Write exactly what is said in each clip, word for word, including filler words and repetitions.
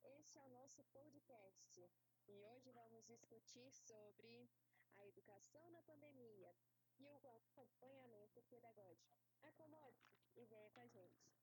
Este é o nosso podcast e hoje vamos discutir sobre a educação na pandemia e o acompanhamento pedagógico. Acomode-se e venha com a gente.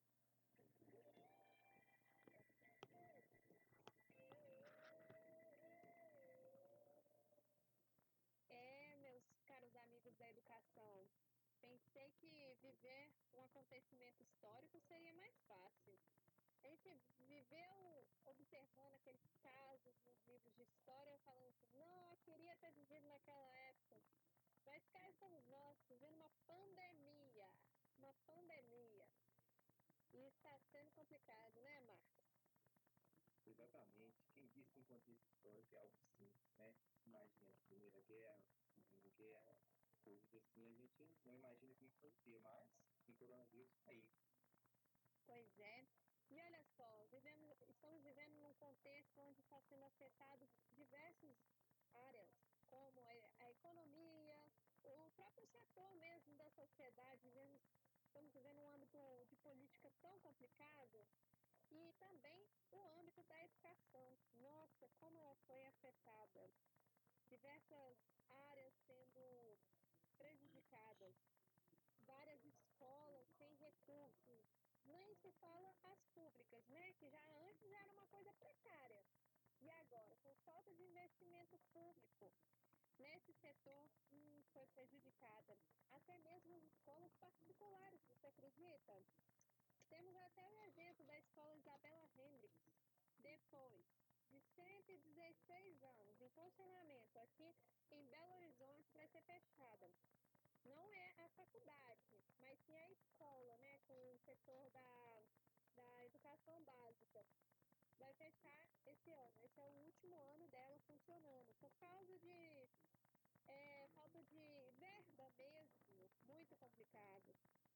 É, meus caros amigos da educação, pensei que viver um acontecimento histórico seria mais fácil. A gente viveu observando aqueles casos nos livros de história, falando assim, não, eu queria ter vivido naquela época. Mas cá estamos nós, vivendo uma pandemia. Uma pandemia. E está sendo complicado, né, Marcos? Exatamente. Quem disse que um contexto histórico é algo simples, né? Imagina a Primeira Guerra, Segunda Guerra, coisas assim, a gente não imagina que foi ter, mas tem coronavírus aí. Pois é. E olha só, vivemos, estamos vivendo num contexto onde está sendo afetado diversas áreas, como a economia, o próprio setor mesmo da sociedade. Vivemos, estamos vivendo um âmbito de política tão complicado e também o âmbito da educação. Nossa, como ela foi afetada. Diversas áreas sendo prejudicadas, várias escolas sem recursos. Nem se fala as públicas, né? Que já antes era uma coisa precária. E agora, com falta de investimento público nesse setor, hum, foi prejudicada. Até mesmo as escolas particulares, você acredita? Temos até o exemplo da escola Isabela Hendricks. Depois de cento e dezesseis anos em funcionamento aqui em Belo Horizonte, vai ser fechada. Não é a faculdade, mas sim a escola, né, com o setor da, da educação básica. Vai fechar esse ano. Esse é o último ano dela funcionando, por causa de é, falta de verba mesmo, muito complicado.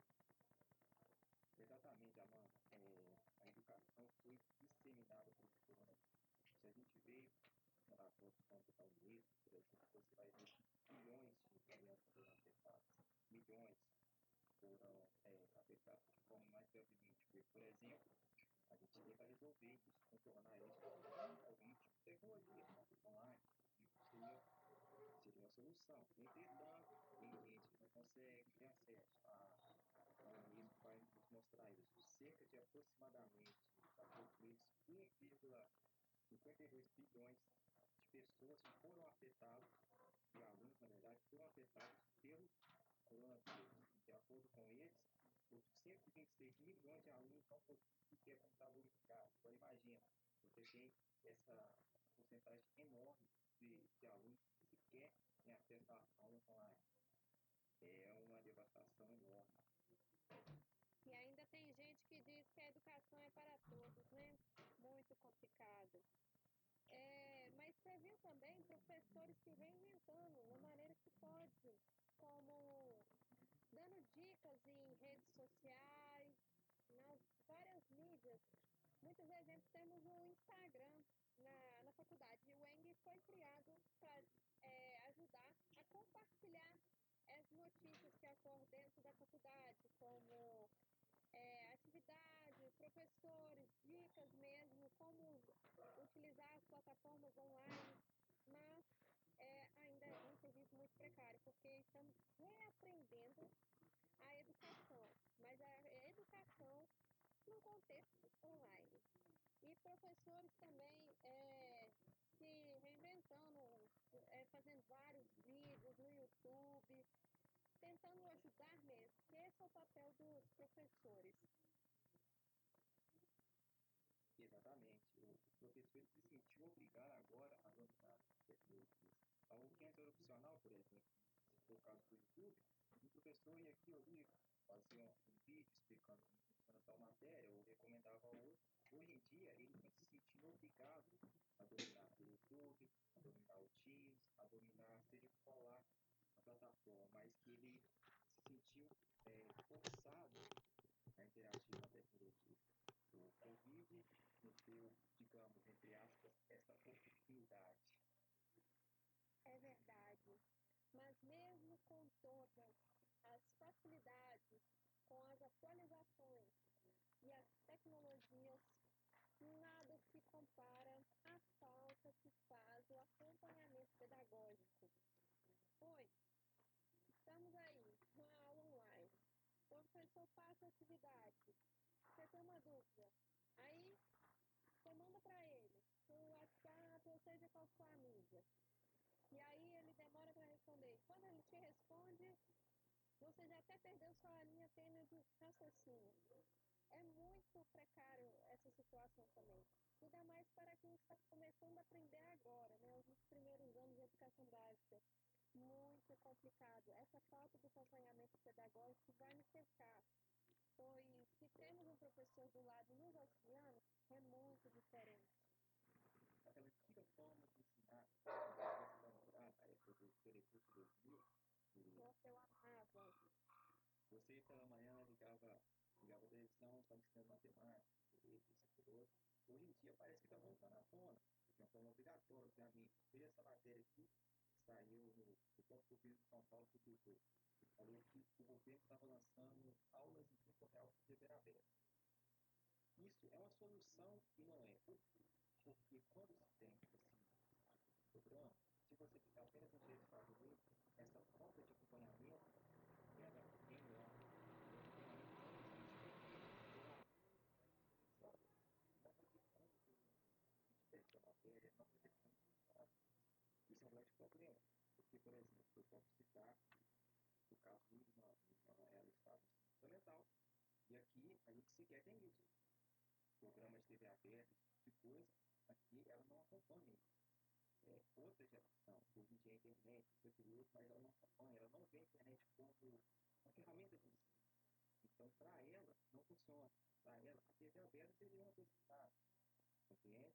Exatamente, Amanda. É, a educação foi disseminada pelo coronavírus. Se a gente vê relatórios como da Unesco, por exemplo, você vai ver que milhões de crianças foram afetadas. Milhões foram é, afetadas de forma mais gravemente. Por exemplo, a gente tenta resolver isso, contornar isso com algum tipo de tecnologia online. Isso seria, seria uma solução. Entretanto, tem gente que não consegue ter acesso a, a isso, vai nos mostrar isso. Cerca de aproximadamente, de acordo com eles, um vírgula cinquenta e dois bilhões de pessoas foram afetadas, de alunos, na verdade, foram afetados pelo coronavírus. De acordo com eles, outros cento e vinte e seis milhões de alunos não possuem sequer computador em casa. Agora imagina, você tem essa, essa porcentagem enorme de, de alunos que sequer têm acesso às aulas online. É uma devastação enorme. E ainda tem gente que diz que a educação é para todos, né? Muito complicado. É, mas você viu também professores se reinventando da maneira que pode, como dando dicas em redes sociais, nas várias mídias. Muitos exemplos temos o Instagram na, na faculdade. E o Eng foi criado para é, ajudar a compartilhar as notícias que ocorrem dentro da faculdade, como é, atividades, professores, dicas mesmo, como utilizar as plataformas online, mas é, ainda é um serviço muito precário, porque estamos reaprendendo a educação, mas a educação no contexto online. E professores também é, se reinventando, é, fazendo vários vídeos no YouTube, tentando ajudar mesmo, que esse é o papel dos professores. Exatamente. O, o professor se sentiu obrigado agora a dominar as tecnologias. Algo que antes era opcional, por exemplo, se for o caso do YouTube, o professor ia aqui ou ali, fazia um, um vídeo explicando como funciona tal matéria, ou recomendava outro. Hoje em dia, ele está se sentindo obrigado a dominar o YouTube, a dominar o Teams, a dominar, seja qual lá a plataforma, mas que ele se sentiu é, forçado a interagir com a tecnologia. O Covid nos deu, digamos, entre aspas, essa oportunidade. É verdade. Mas mesmo com todas as facilidades, com as atualizações e as tecnologias, nada se compara à falta que faz o acompanhamento pedagógico. Pois, estamos aí, uma aula online, o professor passa a atividade, você tem uma dúvida, aí você manda para ele, no WhatsApp, ou seja, qual for a mídia, e aí ele demora para responder. Quando ele te responde, você já até perdeu sua linha tênue de raciocínio. É muito precário essa situação também. Ainda mais para quem está começando a aprender agora, né? Os primeiros anos de educação básica. Muito complicado. Essa falta de acompanhamento pedagógico vai me cercar. Pois se temos um professor do lado nos auxiliando, é muito diferente. Aquela antiga forma de ensinar, você vai lembrar na época do Telecurso dois mil, Nossa, eu amava. você pela manhã ligava, ligava a televisão, estava ensinando matemática, isso, aquilo outro. Hoje em dia parece que está voltando à tona, de uma forma obrigatória, obviamente. Veja essa matéria aqui, que saiu no, do próprio governo de São Paulo, publicou. Ele falou que o governo estava lançando aulas em tempo real com T V aberta. Isso é uma solução e não é. Por quê? Porque quando se tem esse programa, se você ficar apenas no texto fazer essa falta de acompanhamento, ela tem lá, o acompanhamento não existe, o aluno vai ser influenciado, não vai ter como ter um feedback da matéria, não vai ter como ter. Isso é um grande problema, porque, por exemplo, eu posso citar o caso de uma, uma ela estava no ensino fundamental, e aqui a gente sequer tem isso. Programas de T V aberta, esse tipo de coisa, aqui ela não acompanha isso. É, outra geração, hoje em dia a internet, isso aquilo outro, mas ela não acompanha, ela não vê a internet como uma ferramenta de ensino. Então, para ela, não funciona. Para ela, a T V aberta seria uma coisa que tá, compreende?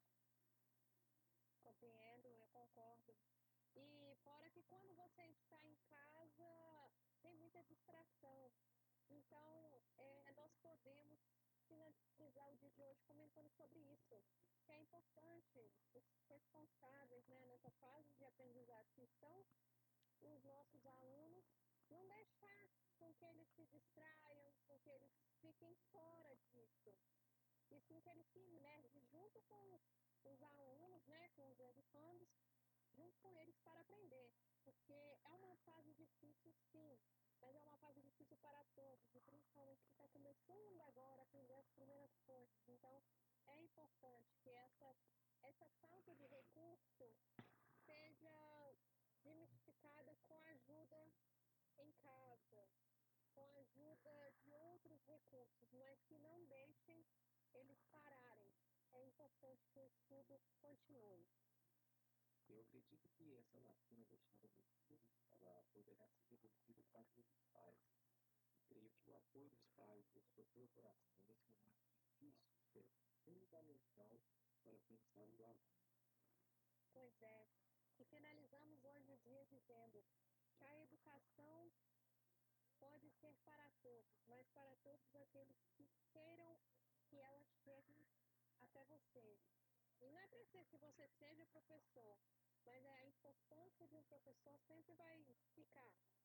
Compreendo, eu concordo. E fora que quando você está em casa, tem muita distração. Então, é, nós podemos finalizar o dia de hoje comentando sobre isso, que é importante os responsáveis, né, nessa fase de aprendizagem que estão os nossos alunos, não deixar com que eles se distraiam, com que eles fiquem fora disso, e sim que eles se imergem junto com os alunos, né, com os educandos, junto com eles para aprender, porque é uma fase difícil, sim, mas é uma fase difícil para todos, e principalmente quem está começando agora a aprender as primeiras coisas. Então, é importante que essa, essa falta de recurso seja desmistificada com ajuda em casa, com ajuda de outros recursos, mas que não deixem eles pararem. É importante que o estudo continue. Eu acredito que essa lacuna deixada no estudo, ela poderá ser resolvida com a ajuda dos pais. E creio que o apoio dos pais e a sua colaboração nesse momento difícil é fundamental para o aprendizado do aluno. Pois é. E finalizamos hoje o dia dizendo que a educação pode ser para todos, mas para todos aqueles que queiram que ela chegue até vocês. E não é preciso que você seja professor, mas a importância de um professor sempre vai ficar.